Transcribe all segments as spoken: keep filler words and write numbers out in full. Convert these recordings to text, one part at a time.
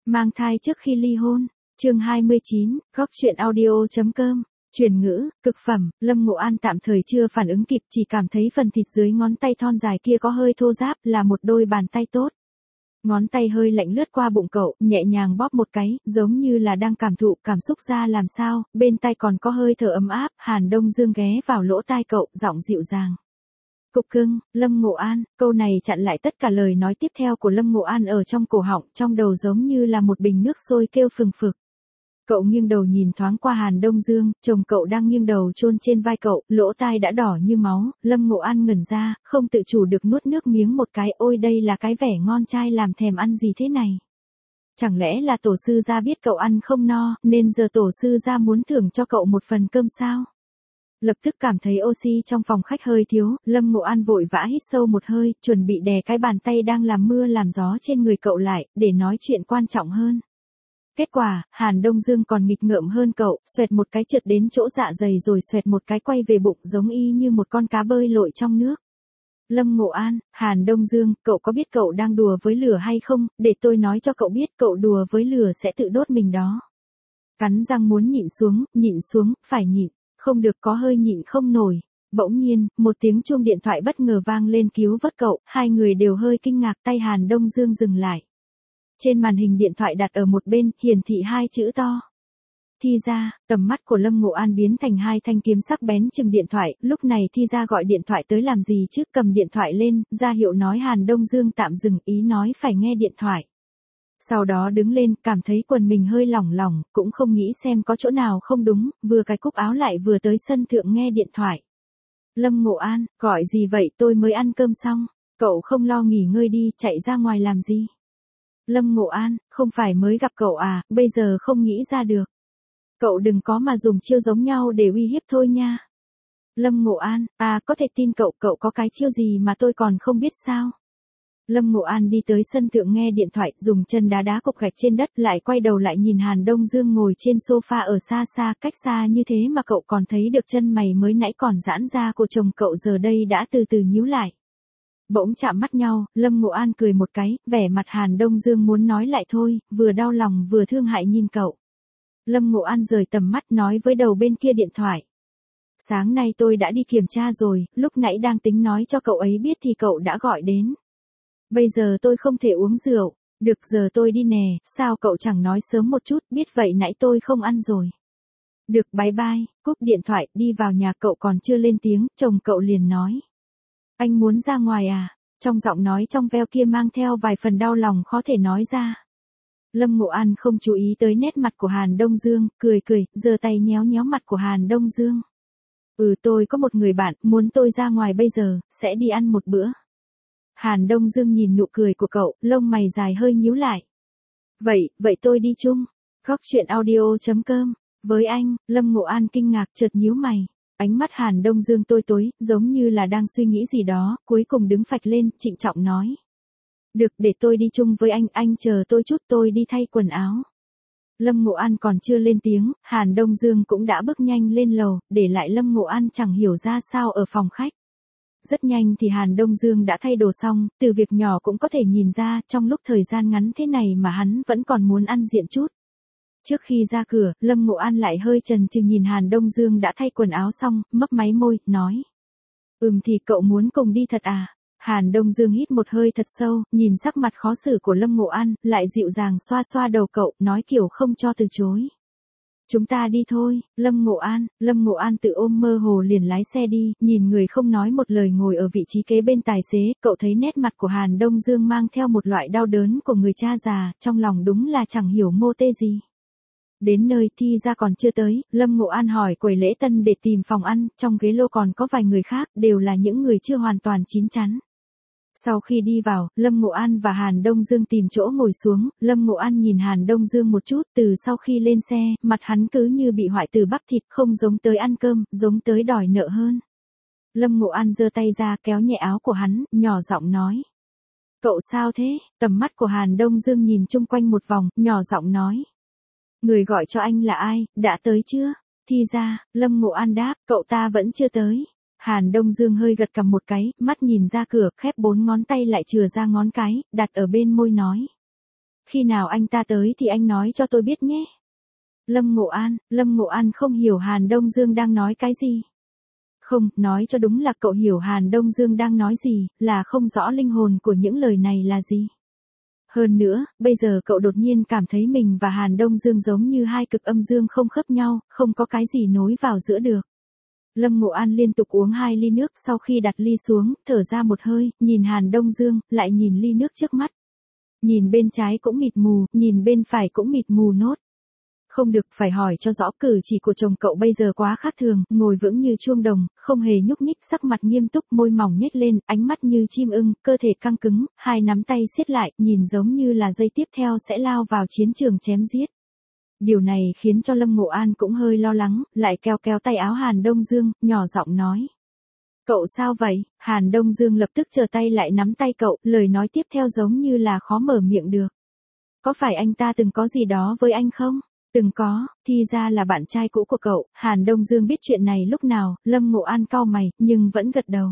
Mang thai trước khi ly hôn, chương hai mươi chín, góc truyện audio chấm com, truyền ngữ, cực phẩm, Lâm Ngộ An tạm thời chưa phản ứng kịp, chỉ cảm thấy phần thịt dưới ngón tay thon dài kia có hơi thô ráp, là một đôi bàn tay tốt. Ngón tay hơi lạnh lướt qua bụng cậu, nhẹ nhàng bóp một cái, giống như là đang cảm thụ cảm xúc ra làm sao, bên tai còn có hơi thở ấm áp, Hàn Đông Dương ghé vào lỗ tai cậu, giọng dịu dàng. Cục cưng, Lâm Ngộ An, câu này chặn lại tất cả lời nói tiếp theo của Lâm Ngộ An ở trong cổ họng, trong đầu giống như là một bình nước sôi kêu phừng phực. Cậu nghiêng đầu nhìn thoáng qua Hàn Đông Dương, chồng cậu đang nghiêng đầu chôn trên vai cậu, lỗ tai đã đỏ như máu, Lâm Ngộ An ngẩn ra, không tự chủ được nuốt nước miếng một cái, ôi đây là cái vẻ ngon trai làm thèm ăn gì thế này. Chẳng lẽ là tổ sư gia biết cậu ăn không no, nên giờ tổ sư gia muốn thưởng cho cậu một phần cơm sao? Lập tức cảm thấy oxy trong phòng khách hơi thiếu, Lâm Ngộ An vội vã hít sâu một hơi, chuẩn bị đè cái bàn tay đang làm mưa làm gió trên người cậu lại, để nói chuyện quan trọng hơn. Kết quả, Hàn Đông Dương còn nghịch ngợm hơn cậu, xoẹt một cái trượt đến chỗ dạ dày rồi xoẹt một cái quay về bụng giống y như một con cá bơi lội trong nước. Lâm Ngộ An, Hàn Đông Dương, cậu có biết cậu đang đùa với lửa hay không, để tôi nói cho cậu biết cậu đùa với lửa sẽ tự đốt mình đó. Cắn răng muốn nhịn xuống, nhịn xuống, phải nhịn, không được có hơi nhịn không nổi. Bỗng nhiên, một tiếng chuông điện thoại bất ngờ vang lên cứu vớt cậu, hai người đều hơi kinh ngạc, tay Hàn Đông Dương dừng lại. Trên màn hình điện thoại đặt ở một bên, hiển thị hai chữ to. Thi Gia, tầm mắt của Lâm Ngộ An biến thành hai thanh kiếm sắc bén chừng điện thoại, lúc này Thi Gia gọi điện thoại tới làm gì chứ, cầm điện thoại lên, ra hiệu nói Hàn Đông Dương tạm dừng, ý nói phải nghe điện thoại. Sau đó đứng lên, cảm thấy quần mình hơi lỏng lỏng, cũng không nghĩ xem có chỗ nào không đúng, vừa cái cúc áo lại vừa tới sân thượng nghe điện thoại. Lâm Ngộ An, gọi gì vậy, tôi mới ăn cơm xong, cậu không lo nghỉ ngơi đi, chạy ra ngoài làm gì? Lâm Ngộ An, không phải mới gặp cậu à, bây giờ không nghĩ ra được. Cậu đừng có mà dùng chiêu giống nhau để uy hiếp thôi nha. Lâm Ngộ An, à có thể tin cậu, cậu có cái chiêu gì mà tôi còn không biết sao? Lâm Ngộ An đi tới sân thượng nghe điện thoại, dùng chân đá đá cục gạch trên đất, lại quay đầu lại nhìn Hàn Đông Dương ngồi trên sofa ở xa xa, cách xa như thế mà cậu còn thấy được chân mày mới nãy còn giãn ra của chồng cậu giờ đây đã từ từ nhíu lại. Bỗng chạm mắt nhau, Lâm Ngộ An cười một cái, vẻ mặt Hàn Đông Dương muốn nói lại thôi, vừa đau lòng vừa thương hại nhìn cậu. Lâm Ngộ An rời tầm mắt nói với đầu bên kia điện thoại. Sáng nay tôi đã đi kiểm tra rồi, lúc nãy đang tính nói cho cậu ấy biết thì cậu đã gọi đến. Bây giờ tôi không thể uống rượu, được giờ tôi đi nè, sao cậu chẳng nói sớm một chút, biết vậy nãy tôi không ăn rồi. Được bye bye, cúp điện thoại, đi vào nhà cậu còn chưa lên tiếng, chồng cậu liền nói. Anh muốn ra ngoài à? Trong giọng nói trong veo kia mang theo vài phần đau lòng khó thể nói ra. Lâm Ngộ An không chú ý tới nét mặt của Hàn Đông Dương, cười cười, giơ tay nhéo nhéo mặt của Hàn Đông Dương. Ừ tôi có một người bạn, muốn tôi ra ngoài bây giờ, sẽ đi ăn một bữa. Hàn Đông Dương nhìn nụ cười của cậu, lông mày dài hơi nhíu lại. Vậy, vậy tôi đi chung. Góc truyện audio chấm com. Với anh, Lâm Ngộ An kinh ngạc chợt nhíu mày. Ánh mắt Hàn Đông Dương tối tối, giống như là đang suy nghĩ gì đó, cuối cùng đứng phạch lên, trịnh trọng nói. Được, để tôi đi chung với anh, anh chờ tôi chút tôi đi thay quần áo. Lâm Ngộ An còn chưa lên tiếng, Hàn Đông Dương cũng đã bước nhanh lên lầu, để lại Lâm Ngộ An chẳng hiểu ra sao ở phòng khách. Rất nhanh thì Hàn Đông Dương đã thay đồ xong, từ việc nhỏ cũng có thể nhìn ra, trong lúc thời gian ngắn thế này mà hắn vẫn còn muốn ăn diện chút. Trước khi ra cửa, Lâm Ngộ An lại hơi chần chừ nhìn Hàn Đông Dương đã thay quần áo xong, mấp máy môi, nói. Ừm thì cậu muốn cùng đi thật à? Hàn Đông Dương hít một hơi thật sâu, nhìn sắc mặt khó xử của Lâm Ngộ An, lại dịu dàng xoa xoa đầu cậu, nói kiểu không cho từ chối. Chúng ta đi thôi, Lâm Ngộ An, Lâm Ngộ An tự ôm mơ hồ liền lái xe đi, nhìn người không nói một lời ngồi ở vị trí kế bên tài xế, cậu thấy nét mặt của Hàn Đông Dương mang theo một loại đau đớn của người cha già, trong lòng đúng là chẳng hiểu mô tê gì. Đến nơi Thi Gia còn chưa tới, Lâm Ngộ An hỏi quầy lễ tân để tìm phòng ăn, trong ghế lô còn có vài người khác, đều là những người chưa hoàn toàn chín chắn. Sau khi đi vào, Lâm Ngộ An và Hàn Đông Dương tìm chỗ ngồi xuống, Lâm Ngộ An nhìn Hàn Đông Dương một chút, từ sau khi lên xe, mặt hắn cứ như bị hoại tử bắp thịt, không giống tới ăn cơm, giống tới đòi nợ hơn. Lâm Ngộ An giơ tay ra kéo nhẹ áo của hắn, nhỏ giọng nói. Cậu sao thế? Tầm mắt của Hàn Đông Dương nhìn chung quanh một vòng, nhỏ giọng nói. Người gọi cho anh là ai, đã tới chưa? Thi Gia, Lâm Ngộ An đáp, cậu ta vẫn chưa tới. Hàn Đông Dương hơi gật cầm một cái, mắt nhìn ra cửa, khép bốn ngón tay lại chừa ra ngón cái, đặt ở bên môi nói. khi nào anh ta tới thì anh nói cho tôi biết nhé. Lâm Ngộ An, Lâm Ngộ An không hiểu Hàn Đông Dương đang nói cái gì. Không, nói cho đúng là cậu hiểu Hàn Đông Dương đang nói gì, là không rõ linh hồn của những lời này là gì. Hơn nữa, bây giờ cậu đột nhiên cảm thấy mình và Hàn Đông Dương giống như hai cực âm dương không khớp nhau, không có cái gì nối vào giữa được. Lâm Ngộ An liên tục uống hai ly nước sau khi đặt ly xuống, thở ra một hơi, nhìn Hàn Đông Dương, lại nhìn ly nước trước mắt. Nhìn bên trái cũng mịt mù, nhìn bên phải cũng mịt mù nốt. Không được, phải hỏi cho rõ, cử chỉ của chồng cậu bây giờ quá khác thường, ngồi vững như chuông đồng, không hề nhúc nhích, sắc mặt nghiêm túc, môi mỏng nhếch lên, ánh mắt như chim ưng, cơ thể căng cứng, hai nắm tay siết lại, nhìn giống như là giây tiếp theo sẽ lao vào chiến trường chém giết. Điều này khiến cho Lâm Ngộ An cũng hơi lo lắng, lại kéo kéo tay áo Hàn Đông Dương, nhỏ giọng nói. Cậu sao vậy? Hàn Đông Dương lập tức trở tay lại nắm tay cậu, lời nói tiếp theo giống như là khó mở miệng được. Có phải anh ta từng có gì đó với anh không? Từng có, thì ra là bạn trai cũ của cậu. Hàn Đông Dương biết chuyện này lúc nào, Lâm Ngộ An cau mày, nhưng vẫn gật đầu.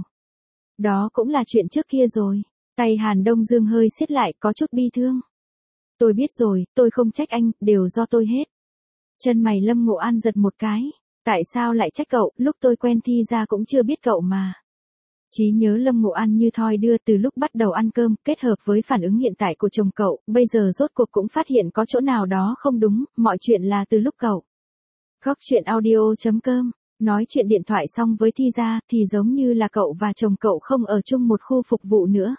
Đó cũng là chuyện trước kia rồi. Tay Hàn Đông Dương hơi siết lại, có chút bi thương. Tôi biết rồi, tôi không trách anh, đều do tôi hết. Chân mày Lâm Ngộ An giật một cái. Tại sao lại trách cậu, lúc tôi quen Thi ra cũng chưa biết cậu mà. Trí nhớ Lâm Ngộ An như thoi đưa từ lúc bắt đầu ăn cơm, kết hợp với phản ứng hiện tại của chồng cậu, bây giờ rốt cuộc cũng phát hiện có chỗ nào đó không đúng, mọi chuyện là từ lúc cậu. Góc chuyện audio chấm com, nói chuyện điện thoại xong với Thi ra, thì giống như là cậu và chồng cậu không ở chung một khu phục vụ nữa.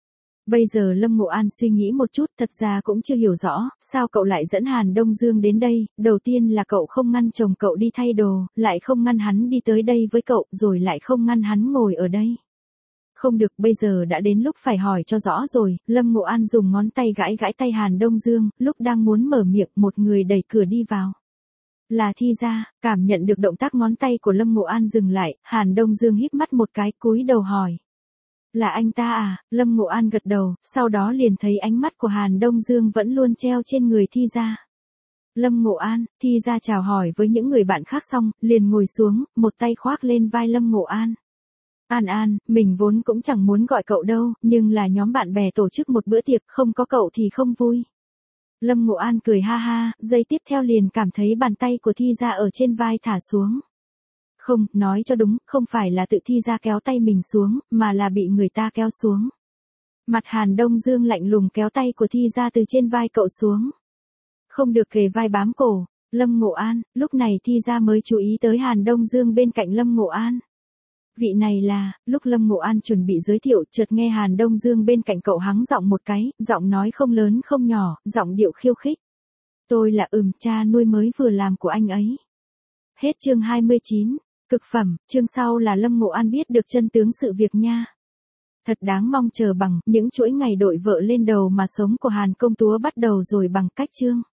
Bây giờ Lâm Ngộ An suy nghĩ một chút, thật ra cũng chưa hiểu rõ, sao cậu lại dẫn Hàn Đông Dương đến đây, đầu tiên là cậu không ngăn chồng cậu đi thay đồ, lại không ngăn hắn đi tới đây với cậu, rồi lại không ngăn hắn ngồi ở đây. Không được, bây giờ đã đến lúc phải hỏi cho rõ rồi. Lâm Ngộ An dùng ngón tay gãi gãi tay Hàn Đông Dương, lúc đang muốn mở miệng, một người đẩy cửa đi vào. Là Thi ra, cảm nhận được động tác ngón tay của Lâm Ngộ An dừng lại, Hàn Đông Dương híp mắt một cái, cúi đầu hỏi. Là anh ta à? Lâm Ngộ An gật đầu, sau đó liền thấy ánh mắt của Hàn Đông Dương vẫn luôn treo trên người Thi ra. Lâm Ngộ An, Thi ra chào hỏi với những người bạn khác xong, liền ngồi xuống, một tay khoác lên vai Lâm Ngộ An. An An, mình vốn cũng chẳng muốn gọi cậu đâu, nhưng là nhóm bạn bè tổ chức một bữa tiệc, không có cậu thì không vui. Lâm Ngộ An cười ha ha, giây tiếp theo liền cảm thấy bàn tay của Thi ra ở trên vai thả xuống. Không, nói cho đúng, không phải là tự Thi ra kéo tay mình xuống, mà là bị người ta kéo xuống. Mặt Hàn Đông Dương lạnh lùng kéo tay của Thi ra từ trên vai cậu xuống. Không được kề vai bám cổ. Lâm Ngộ An, lúc này Thi ra mới chú ý tới Hàn Đông Dương bên cạnh Lâm Ngộ An. Vị này là, lúc Lâm Ngộ An chuẩn bị giới thiệu, chợt nghe Hàn Đông Dương bên cạnh cậu hắng giọng một cái, giọng nói không lớn không nhỏ, giọng điệu khiêu khích. Tôi là ừm cha nuôi mới vừa làm của anh ấy. Hết chương hai mươi chín, cực phẩm, chương sau là Lâm Ngộ An biết được chân tướng sự việc nha. Thật đáng mong chờ bằng những chuỗi ngày đội vợ lên đầu mà sống của Hàn công chúa bắt đầu rồi bằng cách chương.